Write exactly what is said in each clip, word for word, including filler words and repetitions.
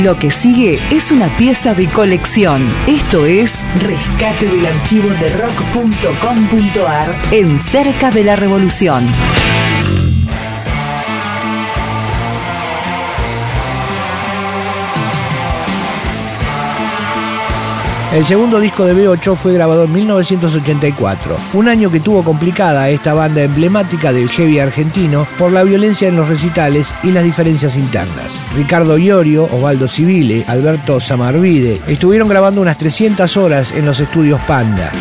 Lo que sigue es una pieza de colección. Esto es Rescate del archivo de rock punto com punto ar en Cerca de la Revolución. El segundo disco de B ocho fue grabado en mil novecientos ochenta y cuatro, un año que tuvo complicada a esta banda emblemática del heavy argentino por la violencia en los recitales y las diferencias internas. Ricardo Iorio, Osvaldo Civile, Alberto Samarvide estuvieron grabando unas trescientas horas en los estudios Panda.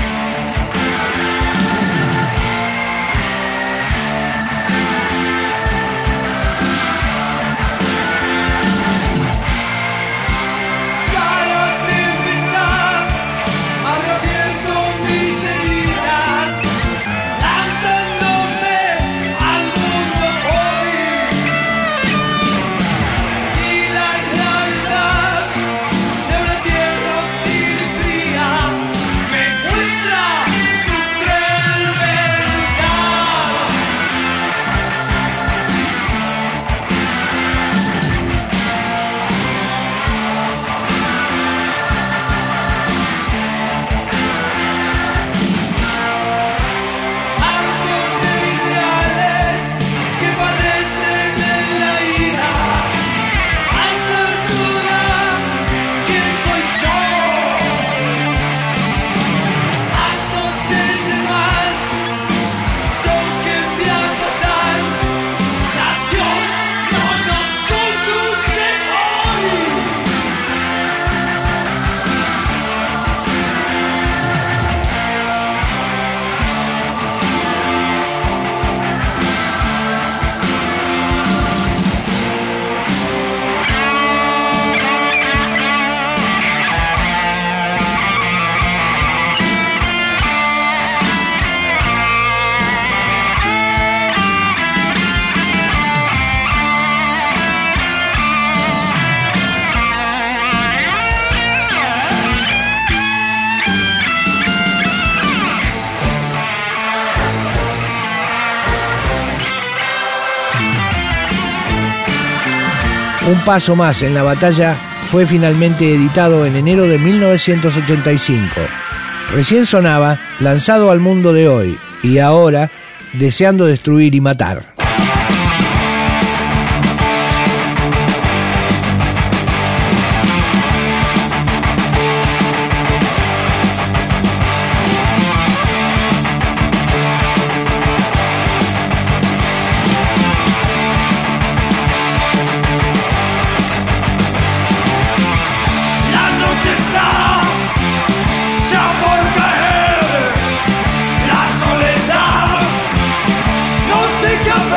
Un paso más en la batalla fue finalmente editado en enero de mil novecientos ochenta y cinco. Recién sonaba Lanzado al mundo de hoy y ahora Deseando destruir y matar. Take your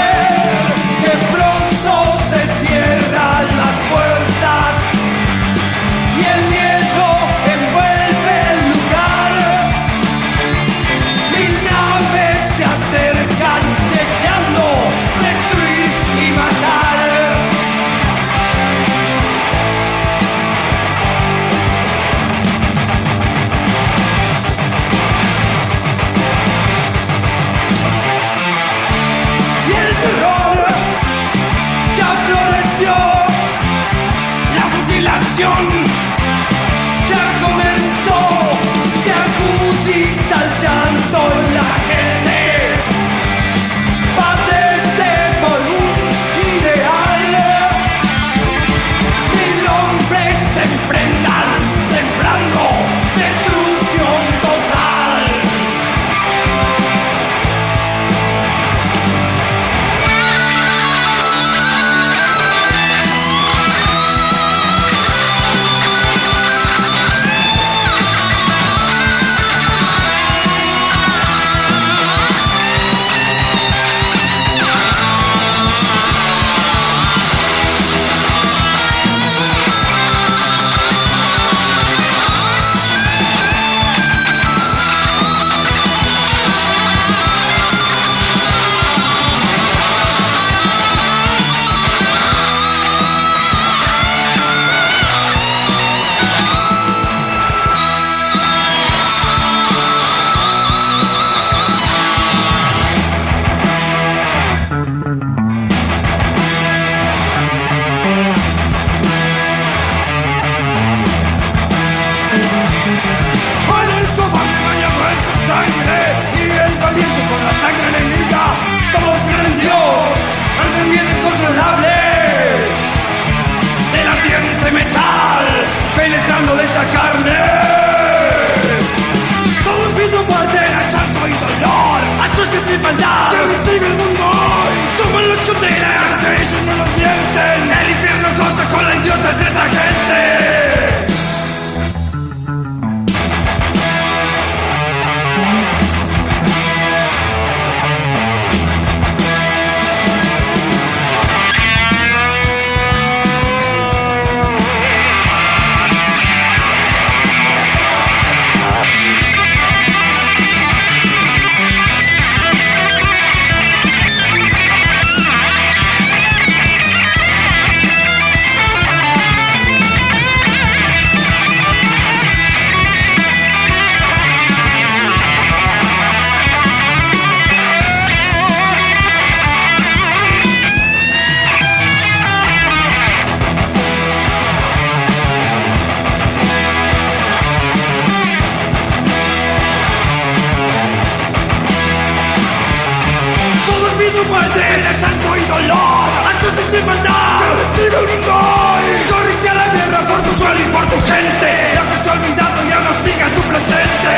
llanto y dolor. Haces sin maldad, que recibe un gol. Corriste a la guerra por tu suelo y por tu gente. La gente olvidado y aún hostiga tu presente.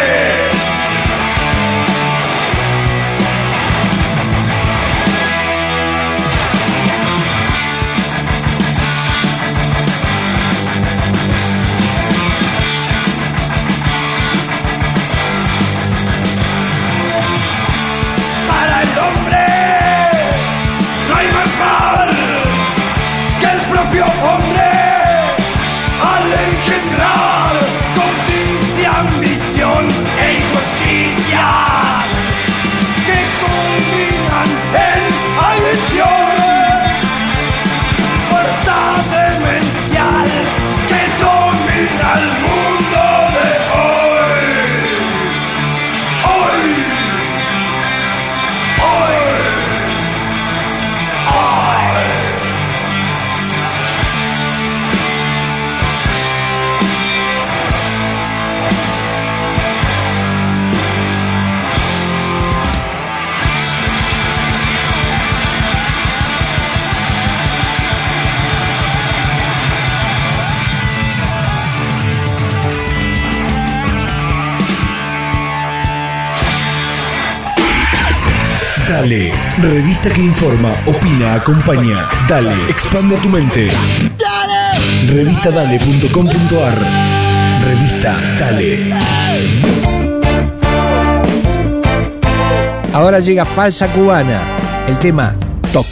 Dale, revista que informa, opina, acompaña. Dale, expande tu mente. Dale. revista dale punto com punto ar. Revista Dale. Ahora llega Falsa Cubana, el tema Toc.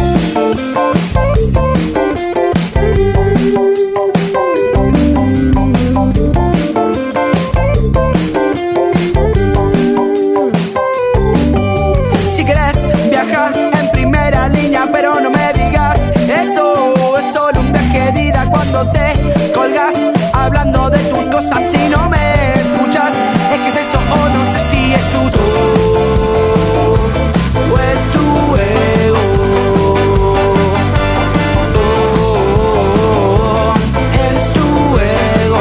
Pero no me digas eso, es solo un viaje de ida cuando te colgas hablando de tus cosas y no me escuchas. Es que es eso o no sé si es tu todo o es tu ego. Oh, es tu ego.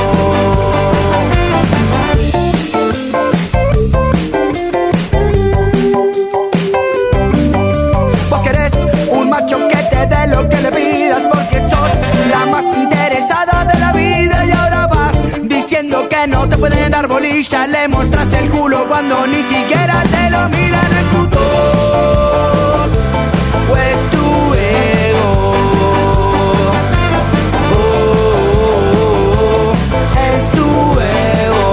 Vos querés un macho que te dé lo que le pidas porque sos la más interesada de la vida y ahora vas diciendo que no te pueden dar bolilla. Le mostras el culo cuando ni siquiera te lo miran. Es tu todo o es tu ego. Oh, es tu ego.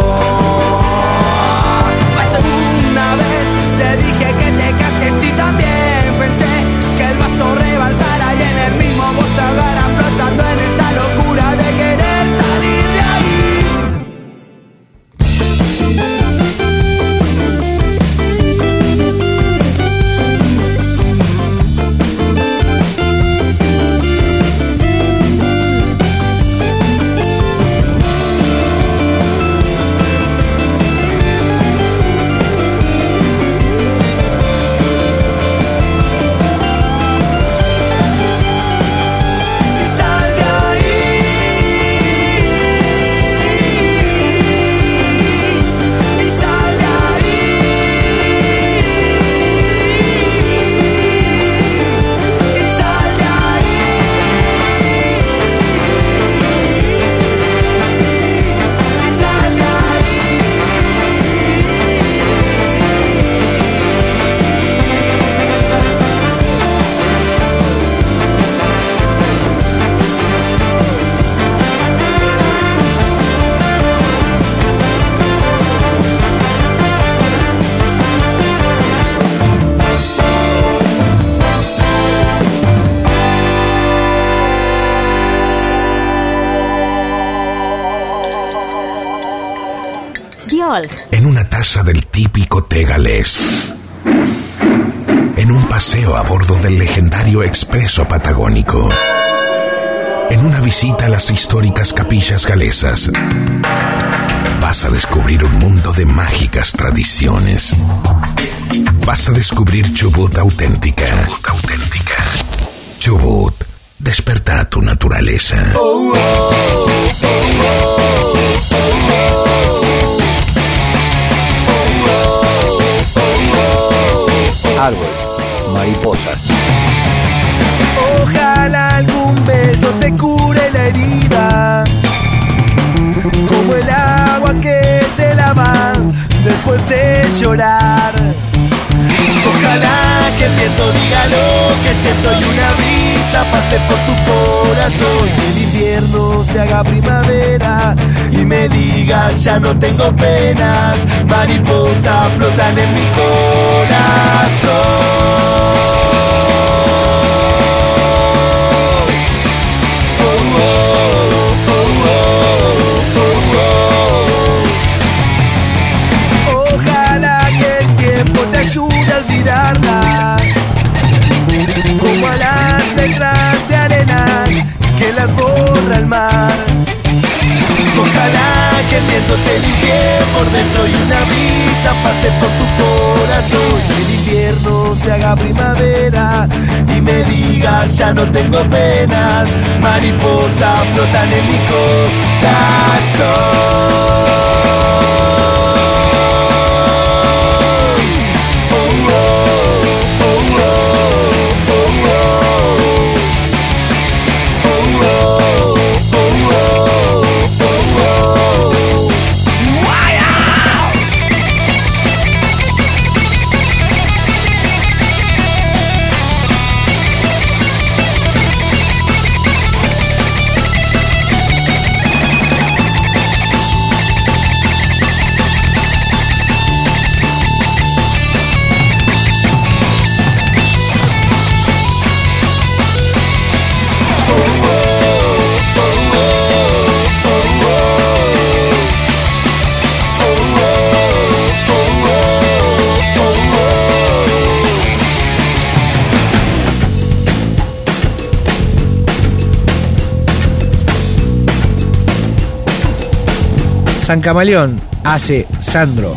Más de una vez te dije que te calles y también pensé que el vaso rebalsara y en el mismo vos tragara flotando en esa locura de querer salir de ahí. En una taza del típico té galés. En un paseo a bordo del legendario expreso patagónico. En una visita a las históricas capillas galesas. Vas a descubrir un mundo de mágicas tradiciones. Vas a descubrir Chubut auténtica. Chubut auténtica. Chubut, desperta tu naturaleza. Oh, oh, oh, oh, Árbol, mariposas. Ojalá algún beso te cure la herida, como el agua que te lava después de llorar. Ojalá que el viento diga lo que siento y una brisa pase por tu corazón. Que el invierno se haga primavera y me digas ya no tengo penas. Mariposas flotan en mi corazón. Te ayuda a olvidarla, como a las letras de arena que las borra el mar. Ojalá que el viento te limpie por dentro y una brisa pase por tu corazón. Que el invierno se haga primavera y me digas ya no tengo penas. Mariposas flotan en mi corazón. San Camaleón hace Sandro.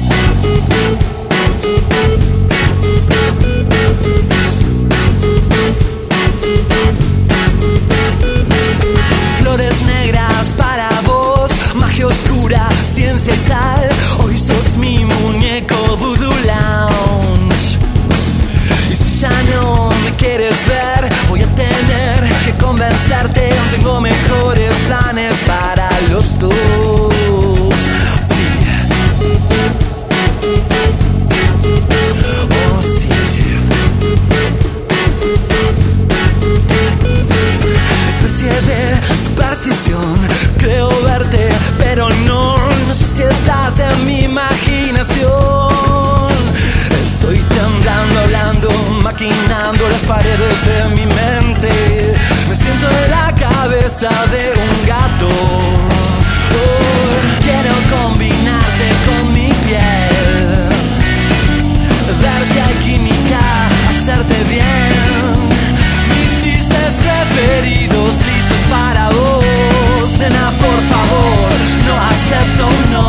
Flores negras para vos, magia oscura, ciencia y sal. Hoy sos mi muñeco Voodoo Lounge. Y si ya no me quieres ver, voy a tener que convencerte. Tengo mejores planes para los dos. Creo verte, pero no, no sé si estás en mi imaginación. Estoy temblando, hablando, maquinando las paredes de mi mente. Me siento en la cabeza de un gato. Oh, quiero combinarte con mi piel, ver si hay química, hacerte bien. Mis chistes preferidos listos para vos. Nena, por favor, no acepto un no.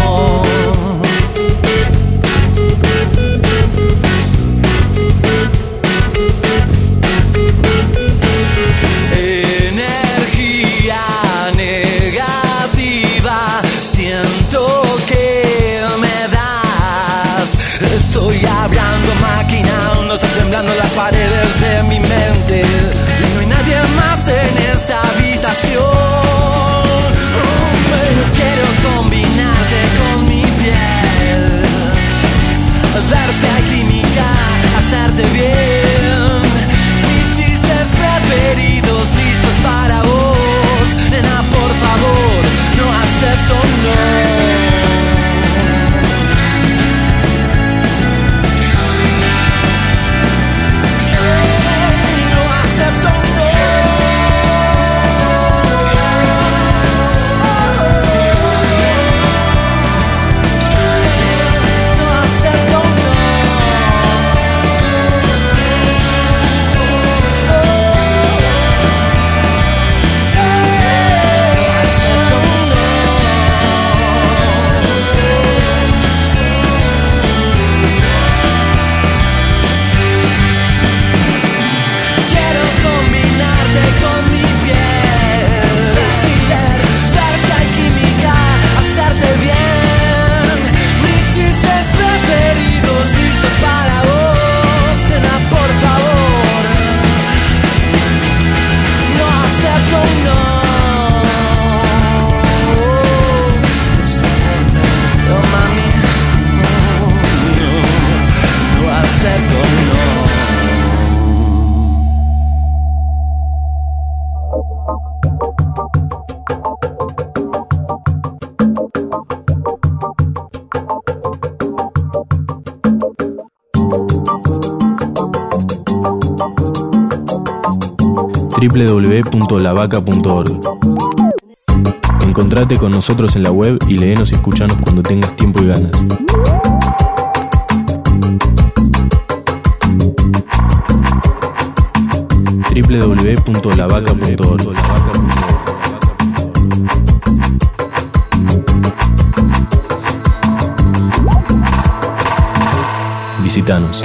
Energía negativa, siento que me das. Estoy hablando, maquinando, estoy temblando las paredes de mi mente. Y no hay nadie más en esta habitación. Quiero combinarte con mi piel, ver si hay química, hacerte bien. Mis chistes preferidos listos para vos. Nena, por favor, no acepto un no. doble u doble u doble u punto la vaca punto org. Encontrate con nosotros en la web y léenos y escuchanos cuando tengas tiempo y ganas. doble u doble u doble u punto la vaca punto org. Visítanos.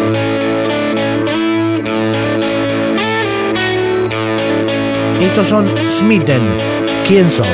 Estos son Smitten. ¿Quién sos?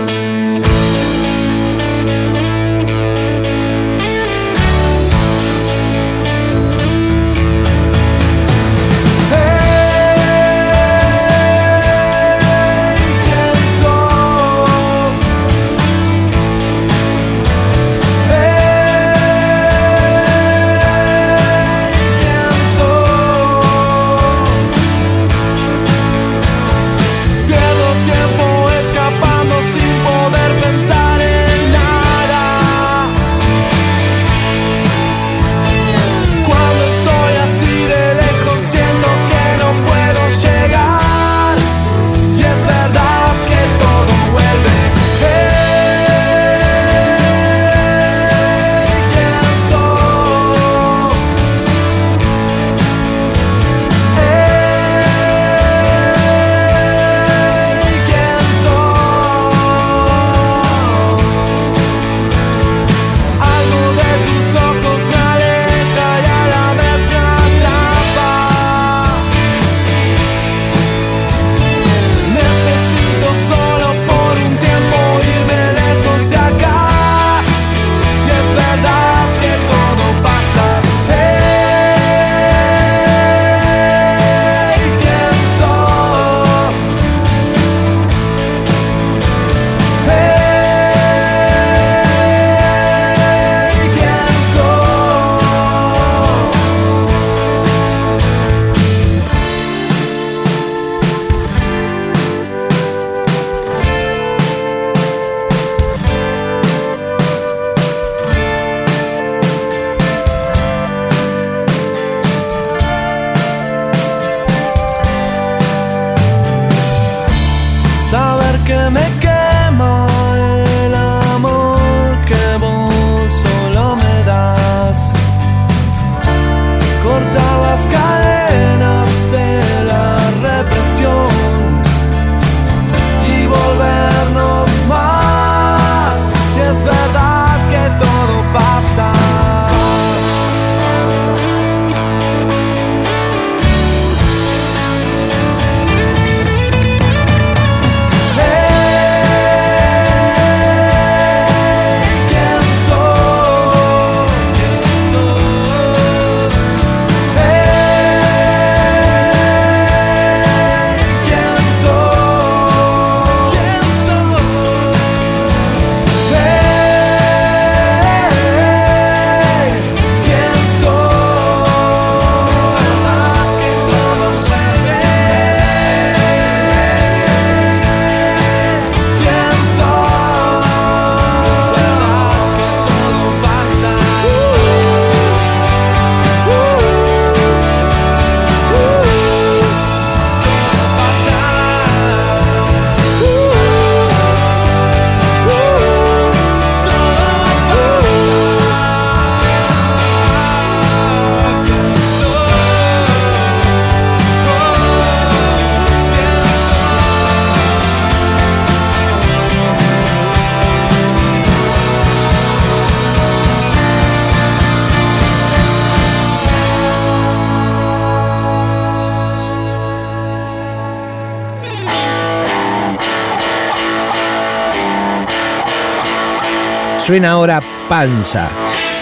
Suena ahora Panza,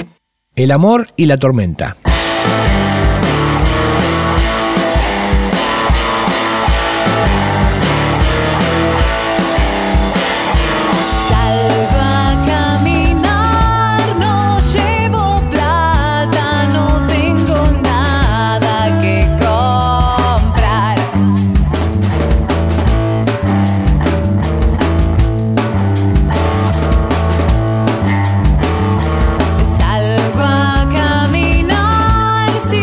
el amor y la tormenta. Salgo a caminar.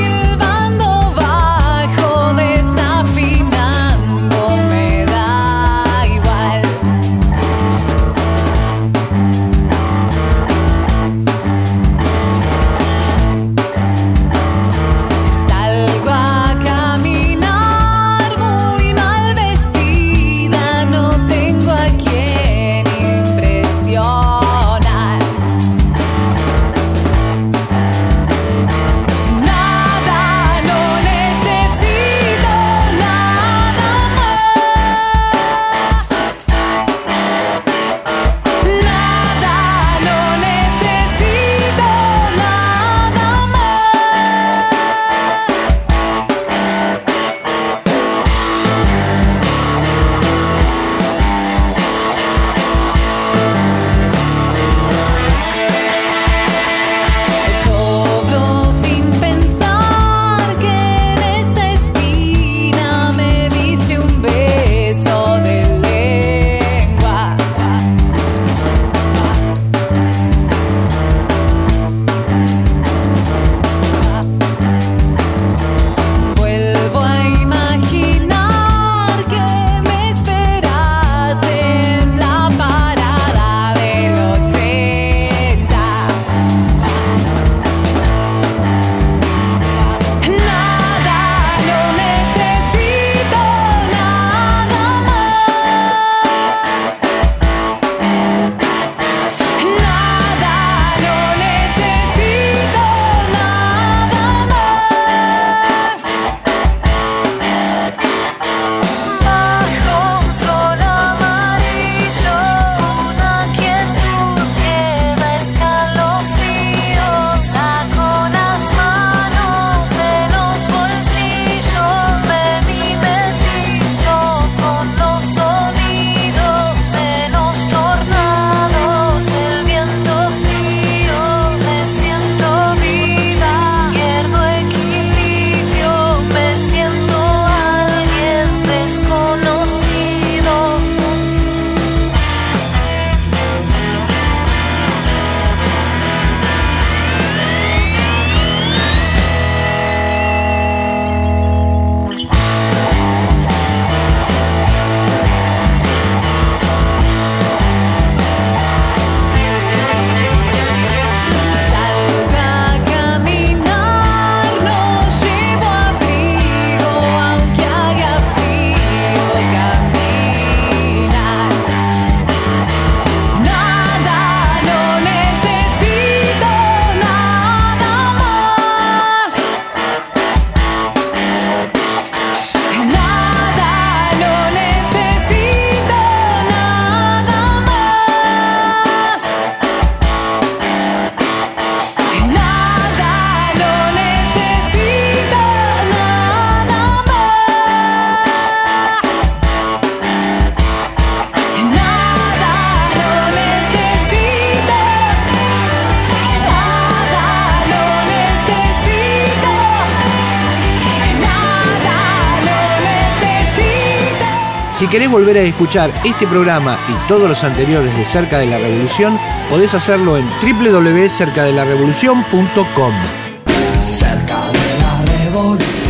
Si querés volver a escuchar este programa y todos los anteriores de Cerca de la Revolución, podés hacerlo en doble u doble u doble u punto cerca de la revolución punto com. Cerca de la revolución.